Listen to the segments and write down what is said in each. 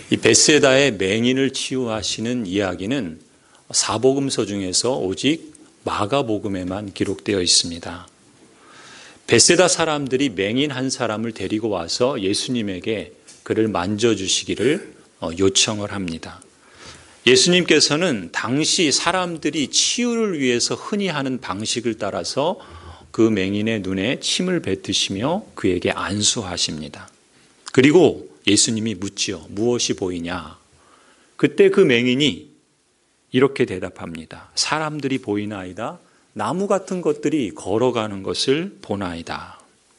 이 벳세다의 맹인을 치유하시는 이야기는 사복음서 중에서 오직 마가복음에만 기록되어 있습니다. 벳세다 사람들이 맹인 한 사람을 데리고 와서 예수님에게 그를 만져주시기를 요청을 합니다. 예수님께서는 당시 사람들이 치유를 위해서 흔히 하는 방식을 따라서 그 맹인의 눈에 침을 뱉으시며 그에게 안수하십니다. 그리고 예수님이 묻지요. 무엇이 보이냐? 그때 그 맹인이 이렇게 대답합니다. 사람들이 보이나이다. 나무 같은 것들이 걸어가는 것을 보나이다.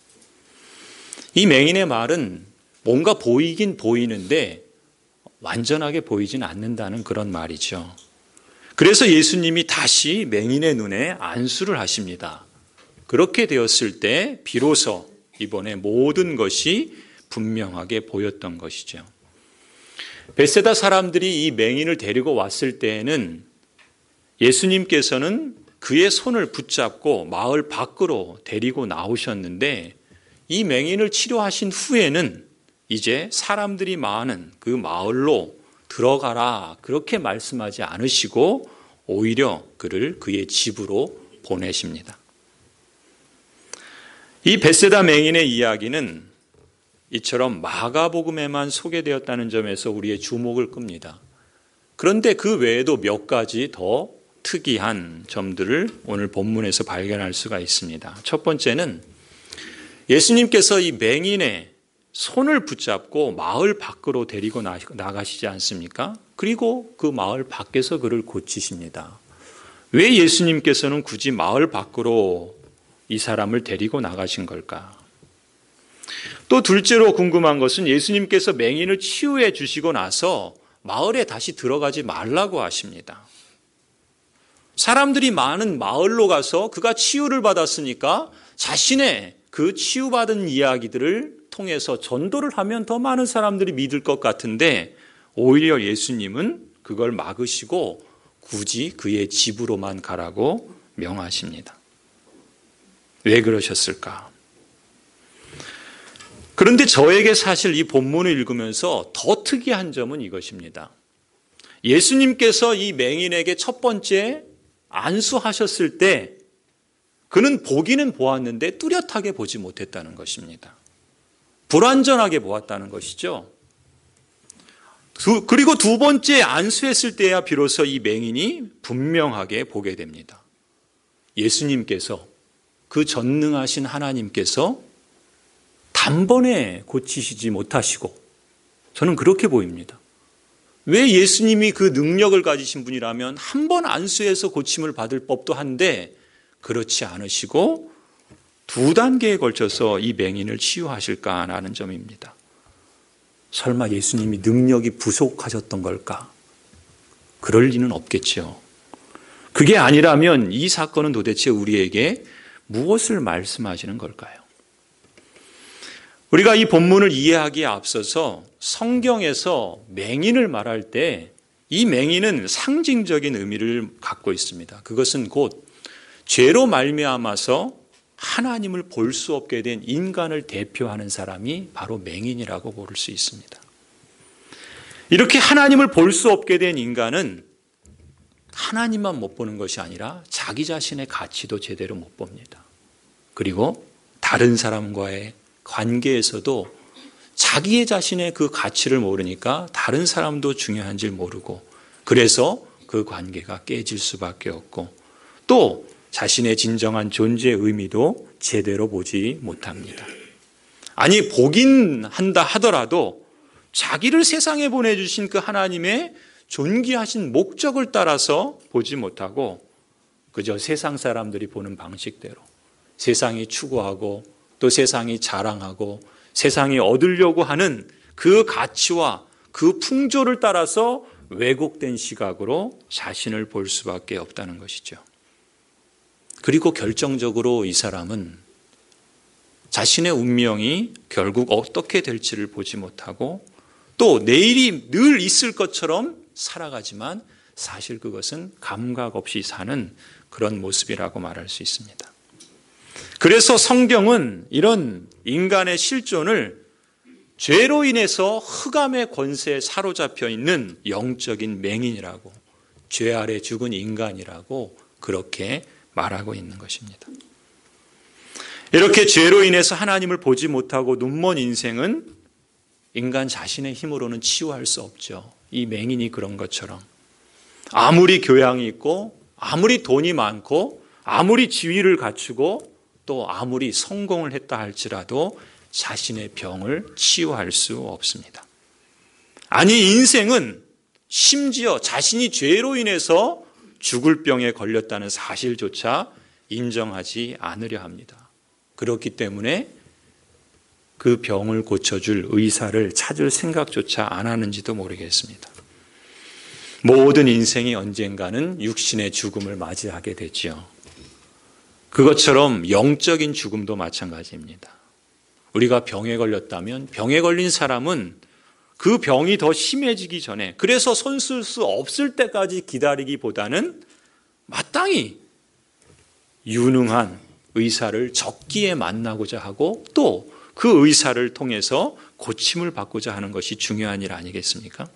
이 맹인의 말은 뭔가 보이긴 보이는데 완전하게 보이진 않는다는 그런 말이죠. 그래서 예수님이 다시 맹인의 눈에 안수를 하십니다. 그렇게 되었을 때 비로소 이번에 모든 것이 분명하게 보였던 것이죠. 벳세다 사람들이 이 맹인을 데리고 왔을 때에는 예수님께서는 그의 손을 붙잡고 마을 밖으로 데리고 나오셨는데 이 맹인을 치료하신 후에는 이제 사람들이 많은 그 마을로 들어가라 그렇게 말씀하지 않으시고 오히려 그를 그의 집으로 보내십니다. 이 벳세다 맹인의 이야기는 이처럼 마가복음에만 소개되었다는 점에서 우리의 주목을 끕니다. 그런데 그 외에도 몇 가지 더 특이한 점들을 오늘 본문에서 발견할 수가 있습니다. 첫 번째는 예수님께서 이 맹인의 손을 붙잡고 마을 밖으로 데리고 나가시지 않습니까? 그리고 그 마을 밖에서 그를 고치십니다. 왜 예수님께서는 굳이 마을 밖으로 이 사람을 데리고 나가신 걸까? 또 둘째로 궁금한 것은 예수님께서 맹인을 치유해 주시고 나서 마을에 다시 들어가지 말라고 하십니다. 사람들이 많은 마을로 가서 그가 치유를 받았으니까 자신의 그 치유받은 이야기들을 통해서 전도를 하면 더 많은 사람들이 믿을 것 같은데 오히려 예수님은 그걸 막으시고 굳이 그의 집으로만 가라고 명하십니다. 왜 그러셨을까? 그런데 저에게 사실 이 본문을 읽으면서 더 특이한 점은 이것입니다. 예수님께서 이 맹인에게 첫 번째 안수하셨을 때 그는 보기는 보았는데 뚜렷하게 보지 못했다는 것입니다. 불완전하게 보았다는 것이죠. 그리고 두 번째 안수했을 때야 비로소 이 맹인이 분명하게 보게 됩니다. 예수님께서 그 전능하신 하나님께서 단번에 고치시지 못하시고 저는 그렇게 보입니다. 왜 예수님이 그 능력을 가지신 분이라면 한 번 안수해서 고침을 받을 법도 한데 그렇지 않으시고 두 단계에 걸쳐서 이 맹인을 치유하실까라는 점입니다. 설마 예수님이 능력이 부족하셨던 걸까? 그럴 리는 없겠죠. 그게 아니라면 이 사건은 도대체 우리에게 무엇을 말씀하시는 걸까요? 우리가 이 본문을 이해하기에 앞서서 성경에서 맹인을 말할 때 이 맹인은 상징적인 의미를 갖고 있습니다. 그것은 곧 죄로 말미암아서 하나님을 볼 수 없게 된 인간을 대표하는 사람이 바로 맹인이라고 부를 수 있습니다. 이렇게 하나님을 볼 수 없게 된 인간은 하나님만 못 보는 것이 아니라 자기 자신의 가치도 제대로 못 봅니다. 그리고 다른 사람과의 관계에서도 자기의 자신의 그 가치를 모르니까 다른 사람도 중요한 줄 모르고 그래서 그 관계가 깨질 수밖에 없고 또 자신의 진정한 존재의 의미도 제대로 보지 못합니다. 아니 보긴 한다 하더라도 자기를 세상에 보내주신 그 하나님의 존귀하신 목적을 따라서 보지 못하고 그저 세상 사람들이 보는 방식대로 세상이 추구하고 또 세상이 자랑하고 세상이 얻으려고 하는 그 가치와 그 풍조를 따라서 왜곡된 시각으로 자신을 볼 수밖에 없다는 것이죠. 그리고 결정적으로 이 사람은 자신의 운명이 결국 어떻게 될지를 보지 못하고 또 내일이 늘 있을 것처럼 살아가지만 사실 그것은 감각 없이 사는 그런 모습이라고 말할 수 있습니다. 그래서 성경은 이런 인간의 실존을 죄로 인해서 흑암의 권세에 사로잡혀 있는 영적인 맹인이라고, 죄 아래 죽은 인간이라고 그렇게 말하고 있는 것입니다. 이렇게 죄로 인해서 하나님을 보지 못하고 눈먼 인생은 인간 자신의 힘으로는 치유할 수 없죠. 이 맹인이 그런 것처럼 아무리 교양이 있고 아무리 돈이 많고 아무리 지위를 갖추고 또 아무리 성공을 했다 할지라도 자신의 병을 치유할 수 없습니다. 아니, 인생은 심지어 자신이 죄로 인해서 죽을 병에 걸렸다는 사실조차 인정하지 않으려 합니다. 그렇기 때문에 그 병을 고쳐줄 의사를 찾을 생각조차 안 하는지도 모르겠습니다. 모든 인생이 언젠가는 육신의 죽음을 맞이하게 되지요. 그것처럼 영적인 죽음도 마찬가지입니다. 우리가 병에 걸렸다면 병에 걸린 사람은 그 병이 더 심해지기 전에, 그래서 손 쓸 수 없을 때까지 기다리기보다는 마땅히 유능한 의사를 적기에 만나고자 하고 또 그 의사를 통해서 고침을 받고자 하는 것이 중요한 일 아니겠습니까?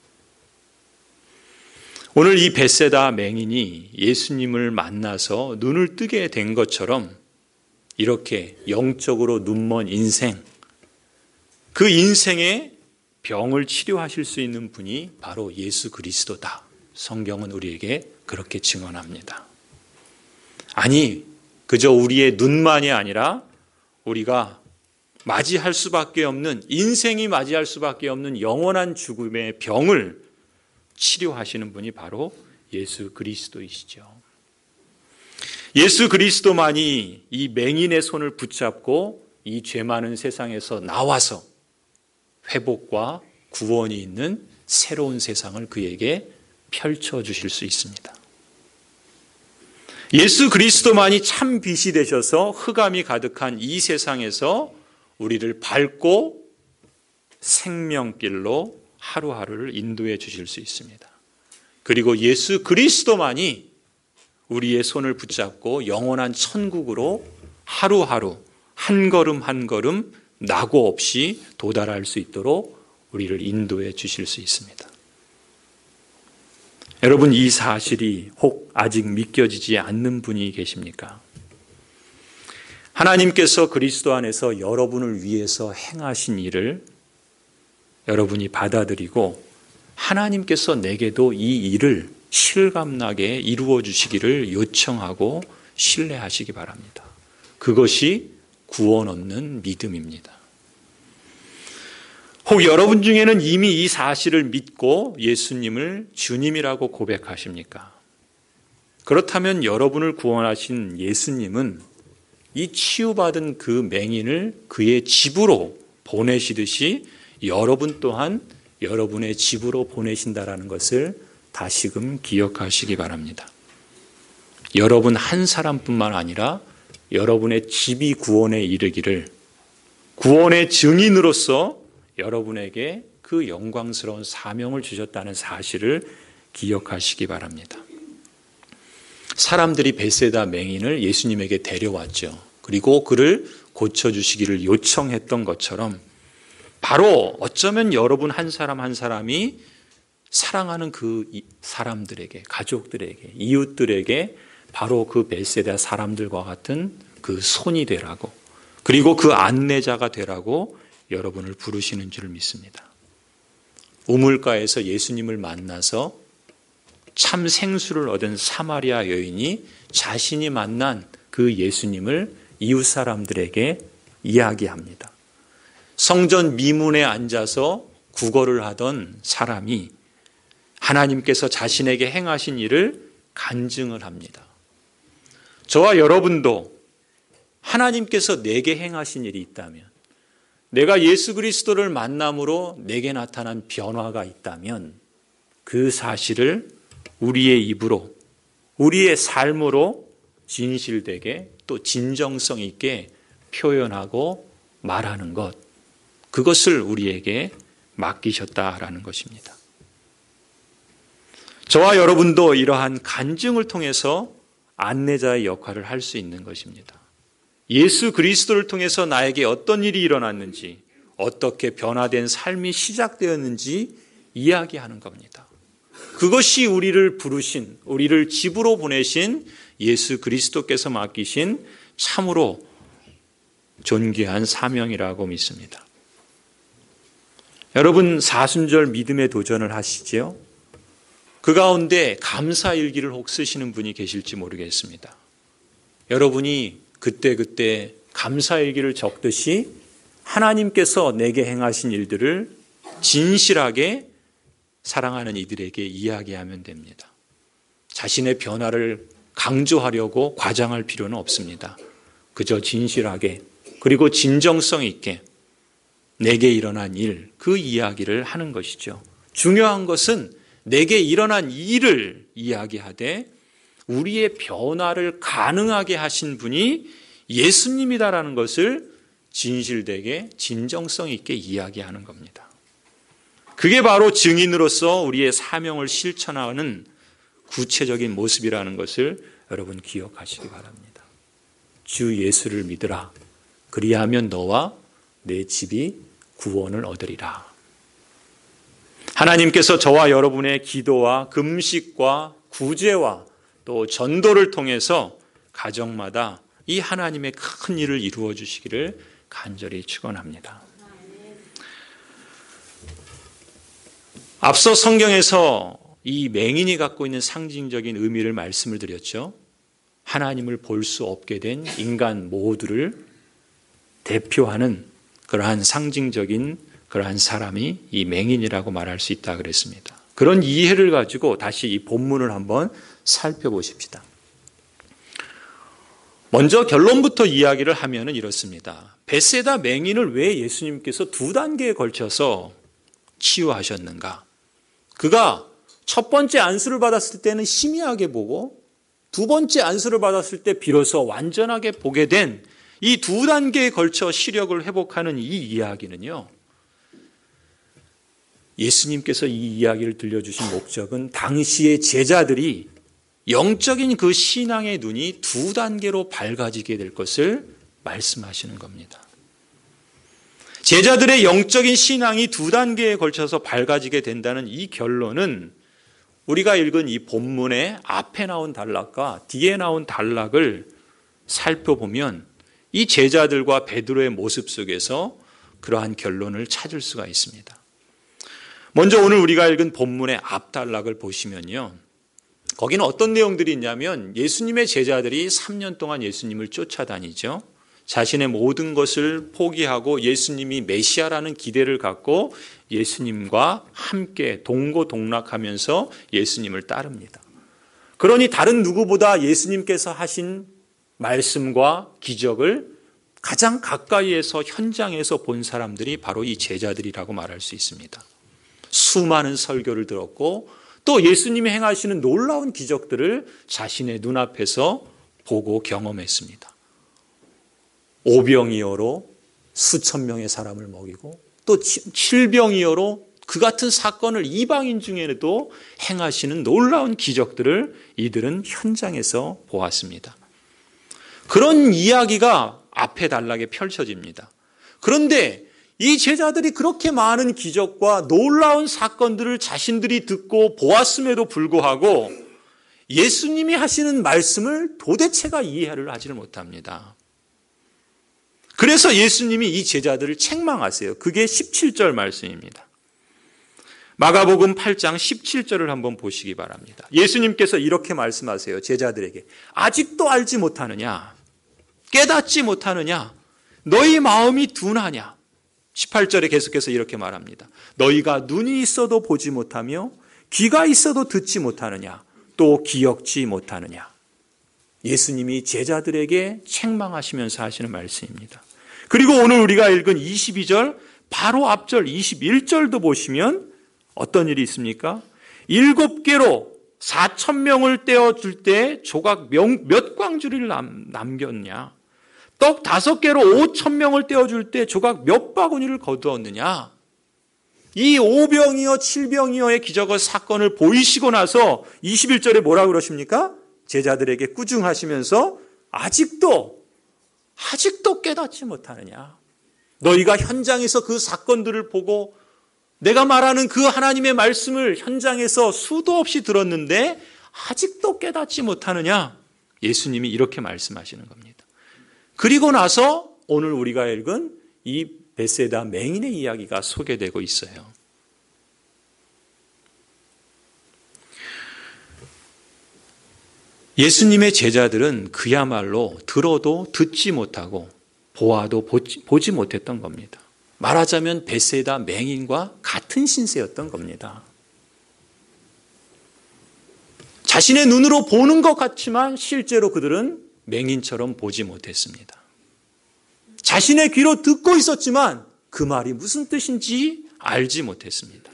오늘 이 벳세다 맹인이 예수님을 만나서 눈을 뜨게 된 것처럼 이렇게 영적으로 눈먼 인생, 그 인생의 병을 치료하실 수 있는 분이 바로 예수 그리스도다. 성경은 우리에게 그렇게 증언합니다. 아니, 그저 우리의 눈만이 아니라 우리가 맞이할 수밖에 없는, 인생이 맞이할 수밖에 없는 영원한 죽음의 병을 치료하시는 분이 바로 예수 그리스도이시죠. 예수 그리스도만이 이 맹인의 손을 붙잡고 이 죄 많은 세상에서 나와서 회복과 구원이 있는 새로운 세상을 그에게 펼쳐주실 수 있습니다. 예수 그리스도만이 참 빛이 되셔서 흑암이 가득한 이 세상에서 우리를 밝고 생명길로 하루하루를 인도해 주실 수 있습니다. 그리고 예수 그리스도만이 우리의 손을 붙잡고 영원한 천국으로 하루하루 한 걸음 한 걸음 낙오 없이 도달할 수 있도록 우리를 인도해 주실 수 있습니다. 여러분, 이 사실이 혹 아직 믿겨지지 않는 분이 계십니까? 하나님께서 그리스도 안에서 여러분을 위해서 행하신 일을 여러분이 받아들이고 하나님께서 내게도 이 일을 실감나게 이루어 주시기를 요청하고 신뢰하시기 바랍니다. 그것이 구원 얻는 믿음입니다. 혹 여러분 중에는 이미 이 사실을 믿고 예수님을 주님이라고 고백하십니까? 그렇다면 여러분을 구원하신 예수님은 이 치유받은 그 맹인을 그의 집으로 보내시듯이 여러분 또한 여러분의 집으로 보내신다라는 것을 다시금 기억하시기 바랍니다. 여러분 한 사람뿐만 아니라 여러분의 집이 구원에 이르기를, 구원의 증인으로서 여러분에게 그 영광스러운 사명을 주셨다는 사실을 기억하시기 바랍니다. 사람들이 벳세다 맹인을 예수님에게 데려왔죠. 그리고 그를 고쳐주시기를 요청했던 것처럼 바로 어쩌면 여러분 한 사람 한 사람이 사랑하는 그 사람들에게, 가족들에게, 이웃들에게 바로 그 벳세다 사람들과 같은 그 손이 되라고, 그리고 그 안내자가 되라고 여러분을 부르시는 줄 믿습니다. 우물가에서 예수님을 만나서 참 생수를 얻은 사마리아 여인이 자신이 만난 그 예수님을 이웃 사람들에게 이야기합니다. 성전 미문에 앉아서 구걸을 하던 사람이 하나님께서 자신에게 행하신 일을 간증을 합니다. 저와 여러분도 하나님께서 내게 행하신 일이 있다면, 내가 예수 그리스도를 만남으로 내게 나타난 변화가 있다면 그 사실을 우리의 입으로, 우리의 삶으로 진실되게 또 진정성 있게 표현하고 말하는 것, 그것을 우리에게 맡기셨다라는 것입니다. 저와 여러분도 이러한 간증을 통해서 안내자의 역할을 할 수 있는 것입니다. 예수 그리스도를 통해서 나에게 어떤 일이 일어났는지, 어떻게 변화된 삶이 시작되었는지 이야기하는 겁니다. 그것이 우리를 부르신, 우리를 집으로 보내신 예수 그리스도께서 맡기신 참으로 존귀한 사명이라고 믿습니다. 여러분, 사순절 믿음의 도전을 하시지요? 그 가운데 감사일기를 혹 쓰시는 분이 계실지 모르겠습니다. 여러분이 그때 감사일기를 적듯이 하나님께서 내게 행하신 일들을 진실하게 사랑하는 이들에게 이야기하면 됩니다. 자신의 변화를 강조하려고 과장할 필요는 없습니다. 그저 진실하게 그리고 진정성 있게 내게 일어난 일, 그 이야기를 하는 것이죠. 중요한 것은 내게 일어난 일을 이야기하되 우리의 변화를 가능하게 하신 분이 예수님이다라는 것을 진실되게 진정성 있게 이야기하는 겁니다. 그게 바로 증인으로서 우리의 사명을 실천하는 구체적인 모습이라는 것을 여러분 기억하시기 바랍니다. 주 예수를 믿으라. 그리하면 너와 내 집이 구원을 얻으리라. 하나님께서 저와 여러분의 기도와 금식과 구제와 또 전도를 통해서 가정마다 이 하나님의 큰 일을 이루어 주시기를 간절히 축원합니다. 앞서 성경에서 이 맹인이 갖고 있는 상징적인 의미를 말씀을 드렸죠. 하나님을 볼 수 없게 된 인간 모두를 대표하는 그러한 상징적인 그러한 사람이 이 맹인이라고 말할 수 있다 그랬습니다. 그런 이해를 가지고 다시 이 본문을 한번 살펴보십시다. 먼저 결론부터 이야기를 하면은 이렇습니다. 벳세다 맹인을 왜 예수님께서 2단계에 걸쳐서 치유하셨는가? 그가 첫 번째 안수를 받았을 때는 희미하게 보고 두 번째 안수를 받았을 때 비로소 완전하게 보게 된 이 2단계에 걸쳐 시력을 회복하는 이 이야기는요. 예수님께서 이 이야기를 들려주신 목적은 당시의 제자들이 영적인 그 신앙의 눈이 2단계로 밝아지게 될 것을 말씀하시는 겁니다. 제자들의 영적인 신앙이 2단계에 걸쳐서 밝아지게 된다는 이 결론은 우리가 읽은 이 본문의 앞에 나온 단락과 뒤에 나온 단락을 살펴보면 이 제자들과 베드로의 모습 속에서 그러한 결론을 찾을 수가 있습니다. 먼저 오늘 우리가 읽은 본문의 앞 단락을 보시면요. 거기는 어떤 내용들이 있냐면 예수님의 제자들이 3년 동안 예수님을 쫓아다니죠. 자신의 모든 것을 포기하고 예수님이 메시아라는 기대를 갖고 예수님과 함께 동고동락하면서 예수님을 따릅니다. 그러니 다른 누구보다 예수님께서 하신 말씀과 기적을 가장 가까이에서 현장에서 본 사람들이 바로 이 제자들이라고 말할 수 있습니다. 수많은 설교를 들었고 또 예수님이 행하시는 놀라운 기적들을 자신의 눈앞에서 보고 경험했습니다. 오병이어로 수천 명의 사람을 먹이고 또 칠병이어로 그 같은 사건을 이방인 중에도 행하시는 놀라운 기적들을 이들은 현장에서 보았습니다. 그런 이야기가 앞에 단락에 펼쳐집니다. 그런데 이 제자들이 그렇게 많은 기적과 놀라운 사건들을 자신들이 듣고 보았음에도 불구하고 예수님이 하시는 말씀을 도대체가 이해를 하지를 못합니다. 그래서 예수님이 이 제자들을 책망하세요. 그게 17절 말씀입니다. 마가복음 8장 17절을 한번 보시기 바랍니다. 예수님께서 이렇게 말씀하세요. 제자들에게 아직도 알지 못하느냐? 깨닫지 못하느냐? 너희 마음이 둔하냐? 18절에 계속해서 이렇게 말합니다. 너희가 눈이 있어도 보지 못하며 귀가 있어도 듣지 못하느냐? 또 기억지 못하느냐? 예수님이 제자들에게 책망하시면서 하시는 말씀입니다. 그리고 오늘 우리가 읽은 22절 바로 앞절 21절도 보시면 어떤 일이 있습니까? 7개로 4,000명을 떼어줄 때 조각 몇 광주리를 남겼냐? 떡 5개로 5,000명을 떼어줄 때 조각 몇 바구니를 거두었느냐? 이 5병이어 7병이어의 기적의 사건을 보이시고 나서 21절에 뭐라고 그러십니까? 제자들에게 꾸중하시면서 아직도 깨닫지 못하느냐? 너희가 현장에서 그 사건들을 보고 내가 말하는 그 하나님의 말씀을 현장에서 수도 없이 들었는데 아직도 깨닫지 못하느냐? 예수님이 이렇게 말씀하시는 겁니다. 그리고 나서 오늘 우리가 읽은 이 베세다 맹인의 이야기가 소개되고 있어요. 예수님의 제자들은 그야말로 들어도 듣지 못하고 보아도 보지 못했던 겁니다. 말하자면 베세다 맹인과 같은 신세였던 겁니다. 자신의 눈으로 보는 것 같지만 실제로 그들은 맹인처럼 보지 못했습니다. 자신의 귀로 듣고 있었지만 그 말이 무슨 뜻인지 알지 못했습니다.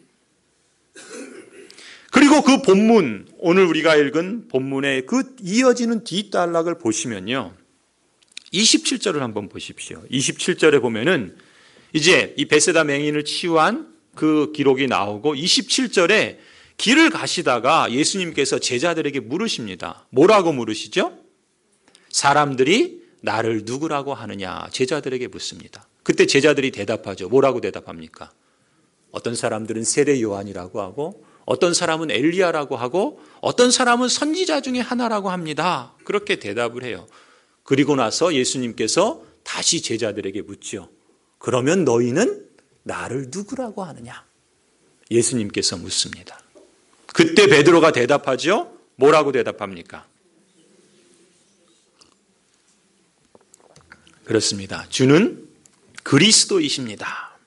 그리고 그 본문, 오늘 우리가 읽은 본문의 그 이어지는 뒷단락을 보시면요. 27절을 한번 보십시오. 27절에 보면은 이제 이 베세다 맹인을 치유한 그 기록이 나오고 27절에 길을 가시다가 예수님께서 제자들에게 물으십니다. 뭐라고 물으시죠? 사람들이 나를 누구라고 하느냐 제자들에게 묻습니다. 그때 제자들이 대답하죠. 뭐라고 대답합니까? 어떤 사람들은 세례 요한이라고 하고 어떤 사람은 엘리야라고 하고 어떤 사람은 선지자 중에 하나라고 합니다. 그렇게 대답을 해요. 그리고 나서 예수님께서 다시 제자들에게 묻죠. 그러면 너희는 나를 누구라고 하느냐? 예수님께서 묻습니다. 그때 베드로가 대답하죠. 뭐라고 대답합니까? 그렇습니다. 주는 그리스도이십니다.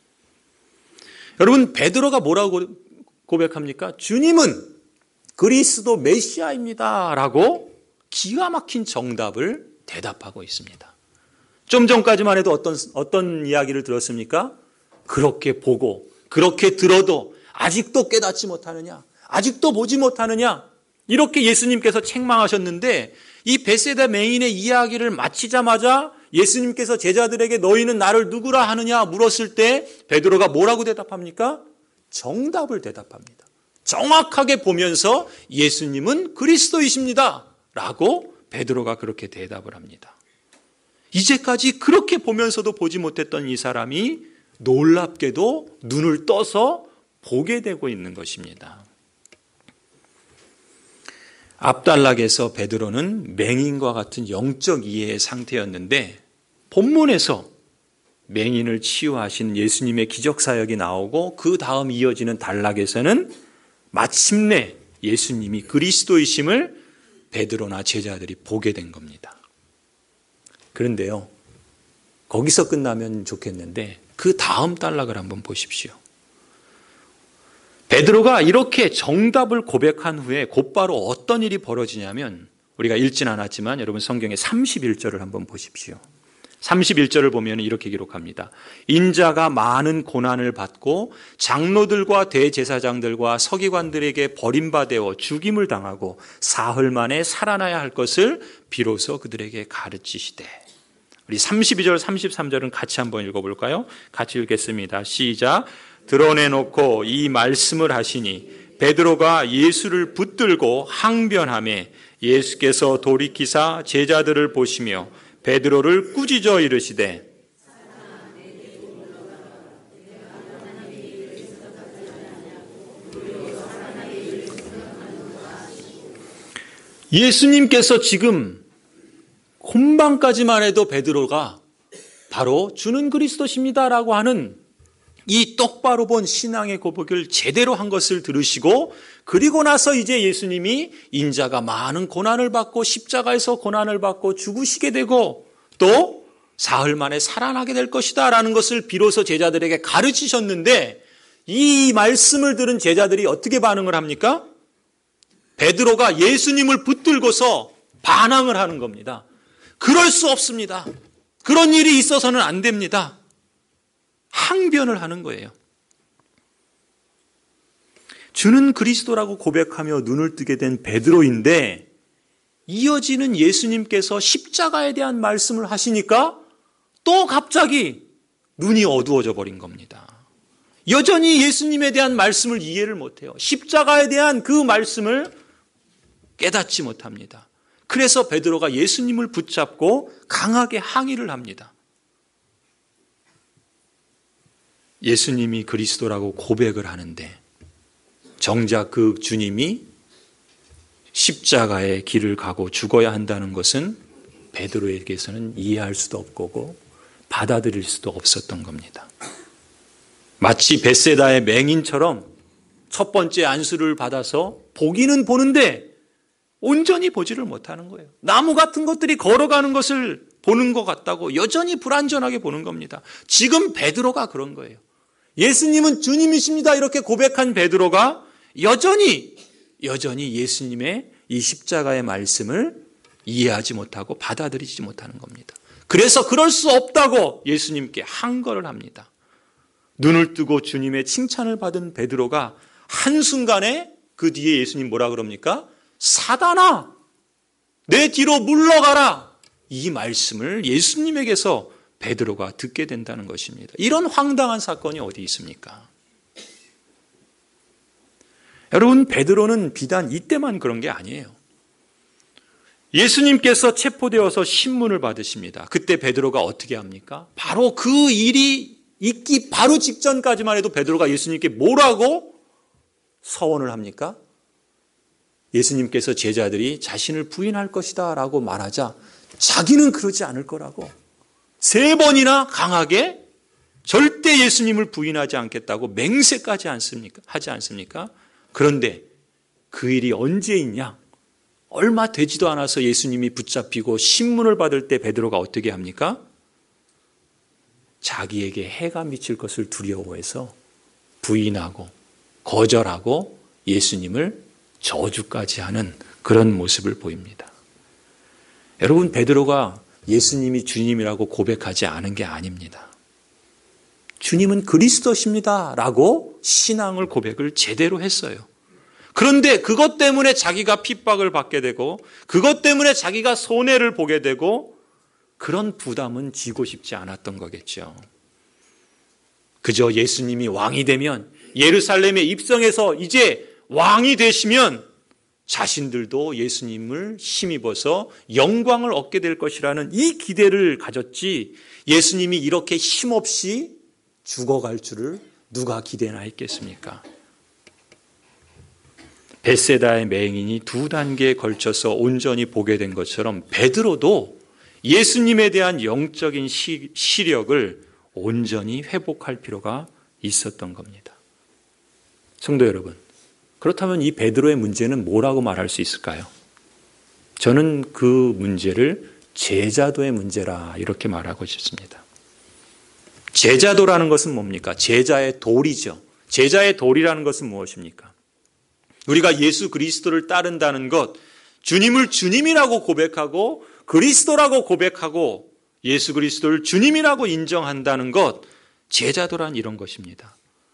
여러분, 베드로가 뭐라고 고백합니까? 주님은 그리스도 메시아입니다. 라고 기가 막힌 정답을 대답하고 있습니다. 좀 전까지만 해도 어떤 이야기를 들었습니까? 그렇게 보고 그렇게 들어도 아직도 깨닫지 못하느냐? 아직도 보지 못하느냐? 이렇게 예수님께서 책망하셨는데 이 베세다 맹인의 이야기를 마치자마자 예수님께서 제자들에게 너희는 나를 누구라 하느냐 물었을 때 베드로가 뭐라고 대답합니까? 정답을 대답합니다. 정확하게 보면서 예수님은 그리스도이십니다. 라고 베드로가 그렇게 대답을 합니다. 이제까지 그렇게 보면서도 보지 못했던 이 사람이 놀랍게도 눈을 떠서 보게 되고 있는 것입니다. 앞단락에서 베드로는 맹인과 같은 영적 이해의 상태였는데 본문에서 맹인을 치유하신 예수님의 기적사역이 나오고 그 다음 이어지는 단락에서는 마침내 예수님이 그리스도이심을 베드로나 제자들이 보게 된 겁니다. 그런데요, 거기서 끝나면 좋겠는데 그 다음 단락을 한번 보십시오. 베드로가 이렇게 정답을 고백한 후에 곧바로 어떤 일이 벌어지냐면 우리가 읽진 않았지만 여러분 성경의 31절을 한번 보십시오. 31절을 보면 이렇게 기록합니다. 인자가 많은 고난을 받고 장로들과 대제사장들과 서기관들에게 버림받아 죽임을 당하고 사흘 만에 살아나야 할 것을 비로소 그들에게 가르치시되. 우리 32절 33절은 같이 한번 읽어볼까요? 같이 읽겠습니다. 시작. 드러내놓고 이 말씀을 하시니 베드로가 예수를 붙들고 항변하매 예수께서 돌이키사 제자들을 보시며 베드로를 꾸짖어 이르시되 예수님께서 지금 금방까지만 해도 베드로가 바로 주는 그리스도십니다라고 하는 이 똑바로 본 신앙의 고백을 제대로 한 것을 들으시고 그리고 나서 이제 예수님이 인자가 많은 고난을 받고 십자가에서 고난을 받고 죽으시게 되고 또 사흘 만에 살아나게 될 것이다 라는 것을 비로소 제자들에게 가르치셨는데 이 말씀을 들은 제자들이 어떻게 반응을 합니까? 베드로가 예수님을 붙들고서 반항을 하는 겁니다. 그럴 수 없습니다. 그런 일이 있어서는 안 됩니다. 항변을 하는 거예요. 주는 그리스도라고 고백하며 눈을 뜨게 된 베드로인데 이어지는 예수님께서 십자가에 대한 말씀을 하시니까 또 갑자기 눈이 어두워져 버린 겁니다. 여전히 예수님에 대한 말씀을 이해를 못해요. 십자가에 대한 그 말씀을 깨닫지 못합니다. 그래서 베드로가 예수님을 붙잡고 강하게 항의를 합니다. 예수님이 그리스도라고 고백을 하는데 정작 그 주님이 십자가의 길을 가고 죽어야 한다는 것은 베드로에게서는 이해할 수도 없고 받아들일 수도 없었던 겁니다. 마치 벳세다의 맹인처럼 첫 번째 안수를 받아서 보기는 보는데 온전히 보지를 못하는 거예요. 나무 같은 것들이 걸어가는 것을 보는 것 같다고 여전히 불완전하게 보는 겁니다. 지금 베드로가 그런 거예요. 예수님은 주님이십니다 이렇게 고백한 베드로가 여전히 예수님의 이 십자가의 말씀을 이해하지 못하고 받아들이지 못하는 겁니다. 그래서 그럴 수 없다고 예수님께 항거를 합니다. 눈을 뜨고 주님의 칭찬을 받은 베드로가 한순간에 그 뒤에 예수님 뭐라 그럽니까? 사단아, 내 뒤로 물러가라. 이 말씀을 예수님에게서 베드로가 듣게 된다는 것입니다. 이런 황당한 사건이 어디 있습니까? 여러분, 베드로는 비단 이때만 그런 게 아니에요. 예수님께서 체포되어서 신문을 받으십니다. 그때 베드로가 어떻게 합니까? 바로 그 일이 있기 바로 직전까지만 해도 베드로가 예수님께 뭐라고 서원을 합니까? 예수님께서 제자들이 자신을 부인할 것이다 라고 말하자 자기는 그러지 않을 거라고 3번이나 강하게 절대 예수님을 부인하지 않겠다고 맹세까지 하지 않습니까? 그런데 그 일이 언제 있냐? 얼마 되지도 않아서 예수님이 붙잡히고 신문을 받을 때 베드로가 어떻게 합니까? 자기에게 해가 미칠 것을 두려워해서 부인하고 거절하고 예수님을 저주까지 하는 그런 모습을 보입니다. 여러분, 베드로가 예수님이 주님이라고 고백하지 않은 게 아닙니다. 주님은 그리스도십니다 라고 신앙을 고백을 제대로 했어요. 그런데 그것 때문에 자기가 핍박을 받게 되고 그것 때문에 자기가 손해를 보게 되고 그런 부담은 지고 싶지 않았던 거겠죠. 그저 예수님이 왕이 되면 예루살렘에 입성해서 이제 왕이 되시면 자신들도 예수님을 힘입어서 영광을 얻게 될 것이라는 이 기대를 가졌지 예수님이 이렇게 힘없이 죽어갈 줄을 누가 기대나 했겠습니까? 벳세다의 맹인이 2단계에 걸쳐서 온전히 보게 된 것처럼 베드로도 예수님에 대한 영적인 시력을 온전히 회복할 필요가 있었던 겁니다. 성도 여러분, 그렇다면 이 베드로의 문제는 뭐라고 말할 수 있을까요? 저는 그 문제를 제자도의 문제라 이렇게 말하고 싶습니다. 제자도라는 것은 뭡니까? 제자의 도리죠. 제자의 도리라는 것은 무엇입니까? 우리가 예수 그리스도를 따른다는 것, 주님을 주님이라고 고백하고 그리스도라고 고백하고 예수 그리스도를 주님이라고 인정한다는 것, 제자도란 이런 것입니다.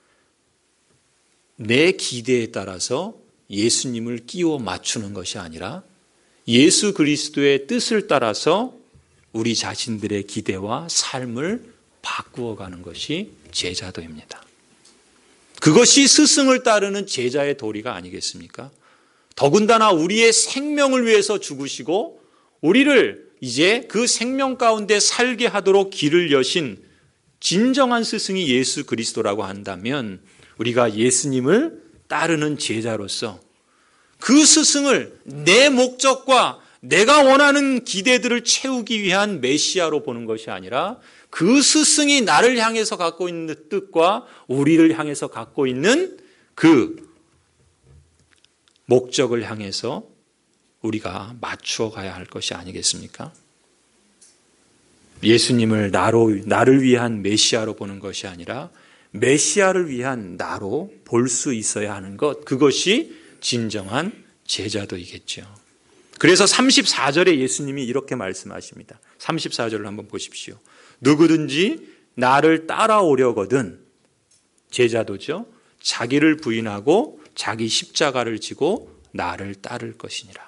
내 기대에 따라서 예수님을 끼워 맞추는 것이 아니라 예수 그리스도의 뜻을 따라서 우리 자신들의 기대와 삶을 바꾸어가는 것이 제자도입니다. 그것이 스승을 따르는 제자의 도리가 아니겠습니까? 더군다나 우리의 생명을 위해서 죽으시고 우리를 이제 그 생명 가운데 살게 하도록 길을 여신 진정한 스승이 예수 그리스도라고 한다면 우리가 예수님을 따르는 제자로서 그 스승을 내 목적과 내가 원하는 기대들을 채우기 위한 메시아로 보는 것이 아니라 그 스승이 나를 향해서 갖고 있는 뜻과 우리를 향해서 갖고 있는 그 목적을 향해서 우리가 맞추어 가야 할 것이 아니겠습니까? 예수님을 나를 위한 메시아로 보는 것이 아니라 메시아를 위한 나로 볼 수 있어야 하는 것, 그것이 진정한 제자도이겠죠. 그래서 34절에 예수님이 이렇게 말씀하십니다. 34절을 한번 보십시오. 누구든지 나를 따라오려거든, 제자도죠, 자기를 부인하고 자기 십자가를 지고 나를 따를 것이니라.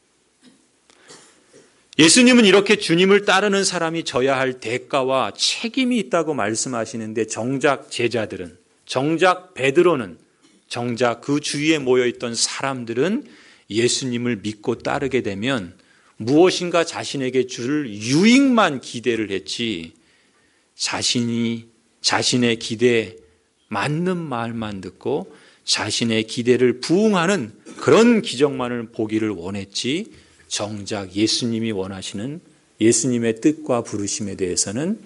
예수님은 이렇게 주님을 따르는 사람이 져야 할 대가와 책임이 있다고 말씀하시는데 정작 제자들은, 정작 베드로는, 정작 그 주위에 모여있던 사람들은 예수님을 믿고 따르게 되면 무엇인가 자신에게 줄 유익만 기대를 했지 자신의 기대 맞는 말만 듣고 자신의 기대를 부응하는 그런 기적만을 보기를 원했지, 정작 예수님이 원하시는 예수님의 뜻과 부르심에 대해서는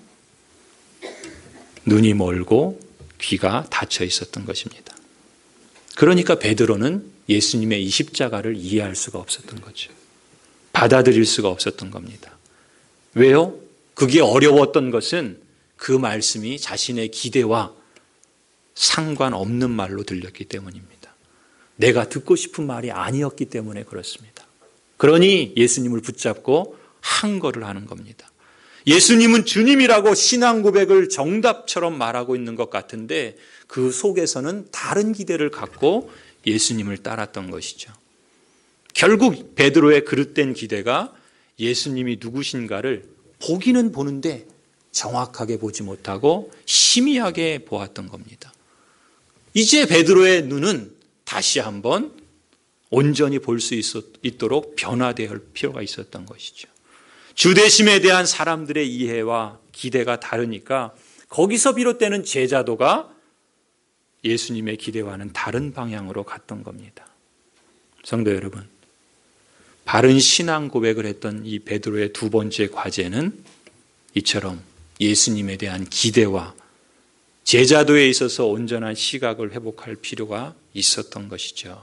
눈이 멀고 귀가 닫혀 있었던 것입니다. 그러니까 베드로는 예수님의 이 십자가를 이해할 수가 없었던 거죠. 받아들일 수가 없었던 겁니다. 왜요? 그게 어려웠던 것은 그 말씀이 자신의 기대와 상관없는 말로 들렸기 때문입니다. 내가 듣고 싶은 말이 아니었기 때문에 그렇습니다. 그러니 예수님을 붙잡고 항거를 하는 겁니다. 예수님은 주님이라고 신앙 고백을 정답처럼 말하고 있는 것 같은데 그 속에서는 다른 기대를 갖고 예수님을 따랐던 것이죠. 결국 베드로의 그릇된 기대가 예수님이 누구신가를 보기는 보는데 정확하게 보지 못하고 희미하게 보았던 겁니다. 이제 베드로의 눈은 다시 한번 온전히 볼 수 있도록 변화되어야 할 필요가 있었던 것이죠. 주대심에 대한 사람들의 이해와 기대가 다르니까 거기서 비롯되는 제자도가 예수님의 기대와는 다른 방향으로 갔던 겁니다. 성도 여러분, 바른 신앙 고백을 했던 이 베드로의 두 번째 과제는 이처럼 예수님에 대한 기대와 제자도에 있어서 온전한 시각을 회복할 필요가 있었던 것이죠.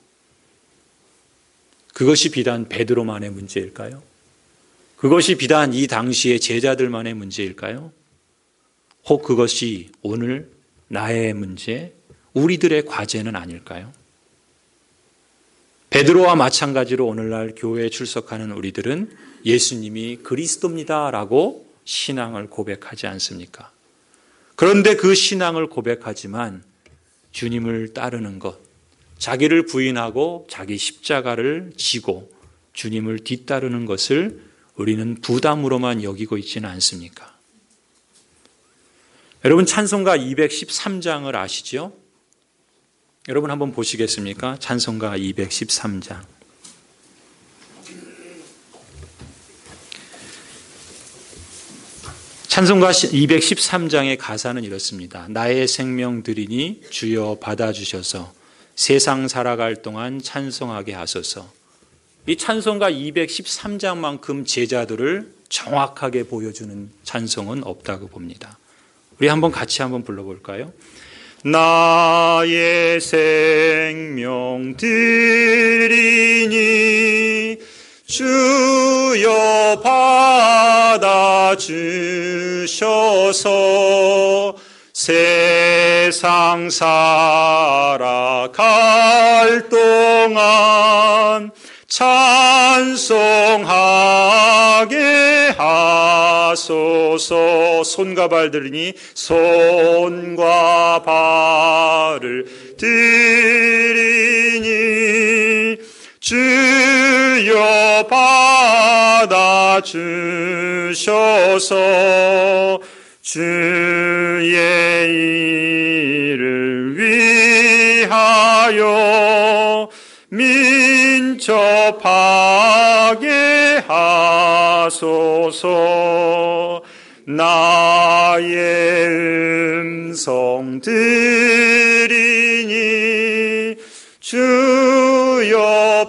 그것이 비단 베드로만의 문제일까요? 그것이 비단 이 당시의 제자들만의 문제일까요? 혹 그것이 오늘 나의 문제, 우리들의 과제는 아닐까요? 베드로와 마찬가지로 오늘날 교회에 출석하는 우리들은 예수님이 그리스도입니다라고 신앙을 고백하지 않습니까? 그런데 그 신앙을 고백하지만 주님을 따르는 것, 자기를 부인하고 자기 십자가를 지고 주님을 뒤따르는 것을 우리는 부담으로만 여기고 있지는 않습니까? 여러분 찬송가 213장을 아시죠? 여러분 한번 보시겠습니까? 찬송가 213장. 찬송가 213장의 가사는 이렇습니다. 나의 생명 드리니 주여 받아주셔서 세상 살아갈 동안 찬송하게 하소서. 이 찬송가 213장만큼 제자들을 정확하게 보여주는 찬송은 없다고 봅니다. 우리 같이 한번 불러볼까요? 나의 생명 드리니 주여 받아주셔서 세상 살아갈 동안 찬송하게 하소서. 손과 발 들으니 손과 발을 들이니 주여 받아주셔서 주의 일을 위하여 민첩하게 하소서. 나의 음성 들이니 주여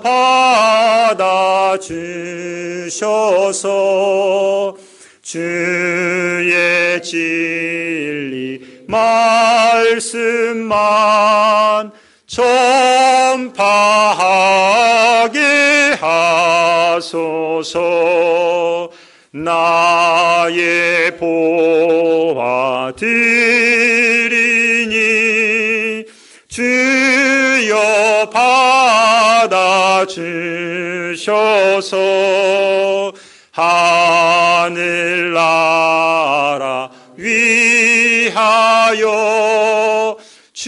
받아주셔서 주의 진리 말씀만 전파하게 하소서. 나의 보화 드리니 주여 받아주셔서 하늘나라 위하여 주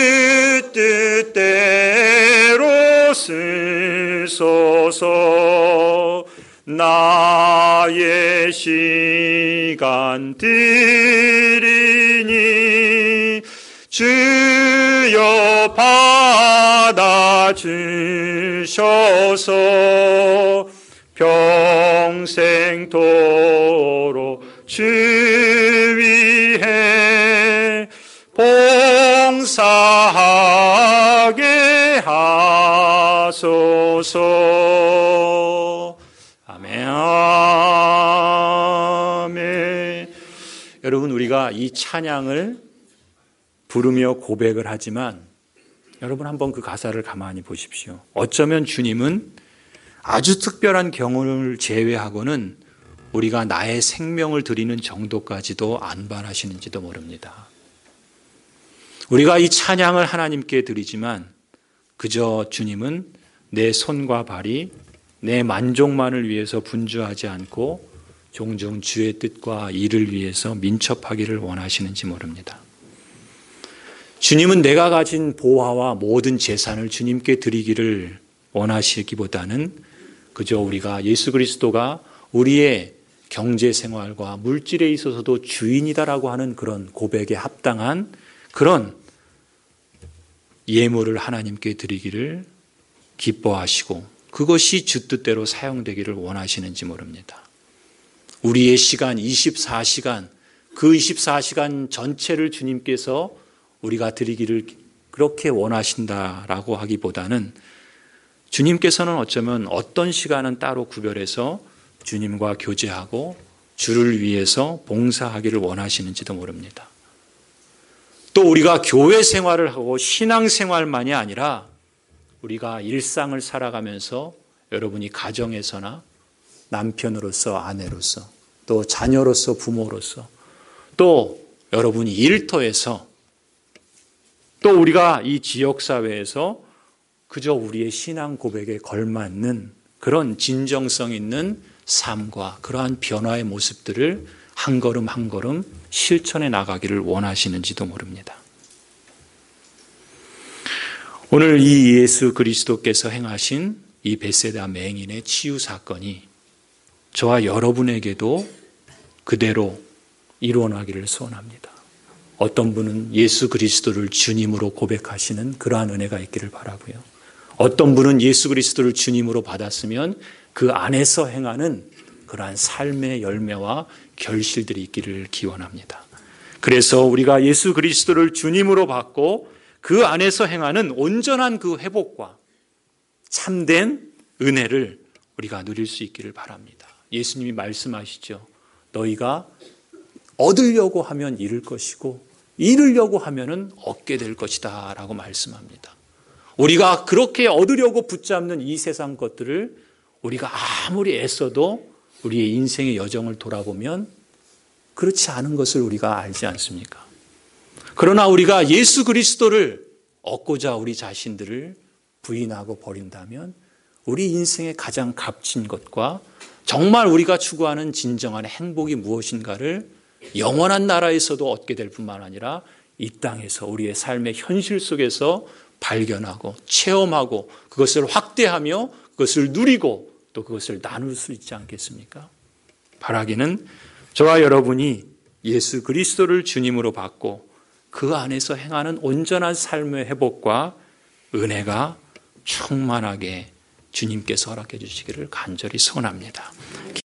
뜻대로 쓰소서. 나의 시간 드리니 주여 받아주셔서 평생토록 주 위해 용서하게 하소서. 아멘. 아멘. 여러분, 우리가 이 찬양을 부르며 고백을 하지만 여러분 한번 그 가사를 가만히 보십시오. 어쩌면 주님은 아주 특별한 경우를 제외하고는 우리가 나의 생명을 드리는 정도까지도 안 바라시는지도 모릅니다. 우리가 이 찬양을 하나님께 드리지만 그저 주님은 내 손과 발이 내 만족만을 위해서 분주하지 않고 종종 주의 뜻과 일을 위해서 민첩하기를 원하시는지 모릅니다. 주님은 내가 가진 보화와 모든 재산을 주님께 드리기를 원하시기보다는 그저 우리가 예수 그리스도가 우리의 경제생활과 물질에 있어서도 주인이다라고 하는 그런 고백에 합당한 그런 예물을 하나님께 드리기를 기뻐하시고 그것이 주 뜻대로 사용되기를 원하시는지 모릅니다. 우리의 시간 24시간, 그 24시간 전체를 주님께서 우리가 드리기를 그렇게 원하신다라고 하기보다는 주님께서는 어쩌면 어떤 시간은 따로 구별해서 주님과 교제하고 주를 위해서 봉사하기를 원하시는지도 모릅니다. 또 우리가 교회 생활을 하고 신앙 생활만이 아니라 우리가 일상을 살아가면서 여러분이 가정에서나 남편으로서 아내로서 또 자녀로서 부모로서 또 여러분이 일터에서 또 우리가 이 지역사회에서 그저 우리의 신앙 고백에 걸맞는 그런 진정성 있는 삶과 그러한 변화의 모습들을 한 걸음 한 걸음 실천해 나가기를 원하시는지도 모릅니다. 오늘 이 예수 그리스도께서 행하신 이 벳세다 맹인의 치유 사건이 저와 여러분에게도 그대로 일어나기를 소원합니다. 어떤 분은 예수 그리스도를 주님으로 고백하시는 그러한 은혜가 있기를 바라고요. 어떤 분은 예수 그리스도를 주님으로 받았으면 그 안에서 행하는 그러한 삶의 열매와 결실들이 있기를 기원합니다. 그래서 우리가 예수 그리스도를 주님으로 받고 그 안에서 행하는 온전한 그 회복과 참된 은혜를 우리가 누릴 수 있기를 바랍니다. 예수님이 말씀하시죠. 너희가 얻으려고 하면 잃을 것이고 잃으려고 하면은 얻게 될 것이다 라고 말씀합니다. 우리가 그렇게 얻으려고 붙잡는 이 세상 것들을 우리가 아무리 애써도 우리의 인생의 여정을 돌아보면 그렇지 않은 것을 우리가 알지 않습니까? 그러나 우리가 예수 그리스도를 얻고자 우리 자신들을 부인하고 버린다면 우리 인생의 가장 값진 것과 정말 우리가 추구하는 진정한 행복이 무엇인가를 영원한 나라에서도 얻게 될 뿐만 아니라 이 땅에서 우리의 삶의 현실 속에서 발견하고 체험하고 그것을 확대하며 그것을 누리고 또 그것을 나눌 수 있지 않겠습니까? 바라기는 저와 여러분이 예수 그리스도를 주님으로 받고 그 안에서 행하는 온전한 삶의 회복과 은혜가 충만하게 주님께서 허락해 주시기를 간절히 소원합니다.